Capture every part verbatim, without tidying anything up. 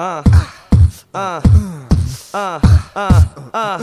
Uh, uh, uh, uh, uh.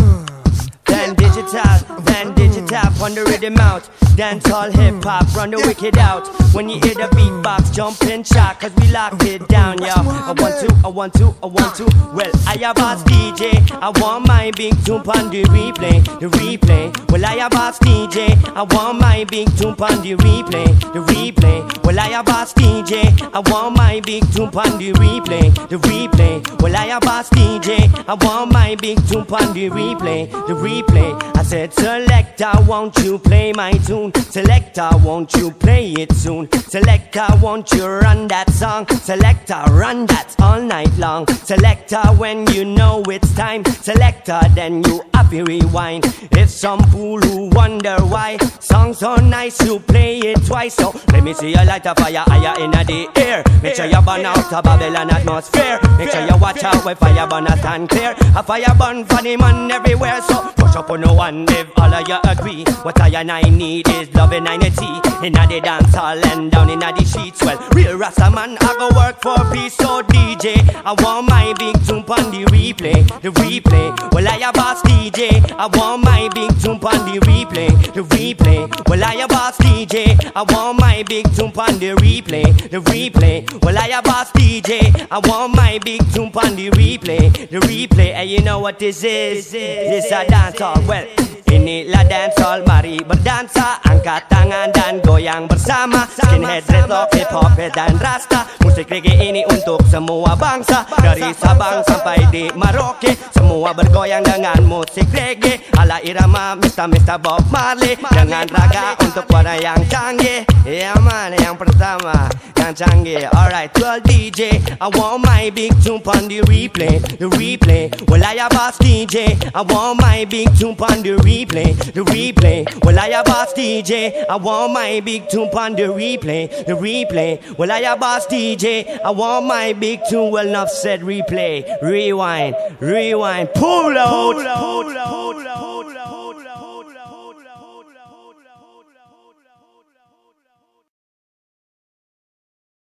Then digital, then digital, on the rhythm out. Dancehall hip hop, run the wicked out. When you hear the beatbox, jump in shot, cause we locked it down, yo. I want to, I want to, I want to. Well, I have boss D J, I want my big tune on the replay, the replay. Well, I have boss D J, I want my big tune on the replay, the replay. Well, I have boss D J, I want my big tune on the replay, the replay. Well, I have boss D J, I want my big tune on the replay, the replay. I said, Selector, won't you play my tune? Selector, won't you play it soon? Selector, won't you run that song? Selector, run that all night long. Selector, when you know it's time. Selector, then you happy rewind. It's some fool who wonder why song so nice, you play it twice. So let me see you light a fire higher in the air. Make sure you burn out a Babylon atmosphere. Make sure you watch out where fire burn a stand clear. A fire burn for the man everywhere. So push up on no one if all of you agree. What I and I need is love and unity. Inna the dance hall and down inna the sheets. Well, real Rasta man, I go work for peace. So D J, I want my big tune on the replay, the replay. Well, I a boss D J, I want my big tune on the replay, the replay. Well, I a boss D J, I want my big tune on the replay, the replay. Well, I a boss D J, I want my big tune on the replay, the replay. And you know what this is? This a dance hall. Well, inilah dancehall, mari berdansa. Angkat tangan dan goyang bersama. Skinhead, dreadlock, hip hop dan rasta. Musik reggae ini untuk semua bangsa. Dari Sabang sampai di Merauke, semua bergoyang dengan musik reggae ala irama Mister Mister Bob Marley. Dengan raga untuk warna yang canggih. Ya man, yang pertama yang canggih. Alright, well D J, I want my big tune on the replay, the replay. Well, I a boss D J, I want my big tune on the replay, the replay. Well, I a boss D J, I want my big tune on the replay, the replay. Well, I a boss D J, I want my big tune. Well, enough said. Replay, rewind, rewind, pull out, pull out, pull out, pull out, pull out, pull out.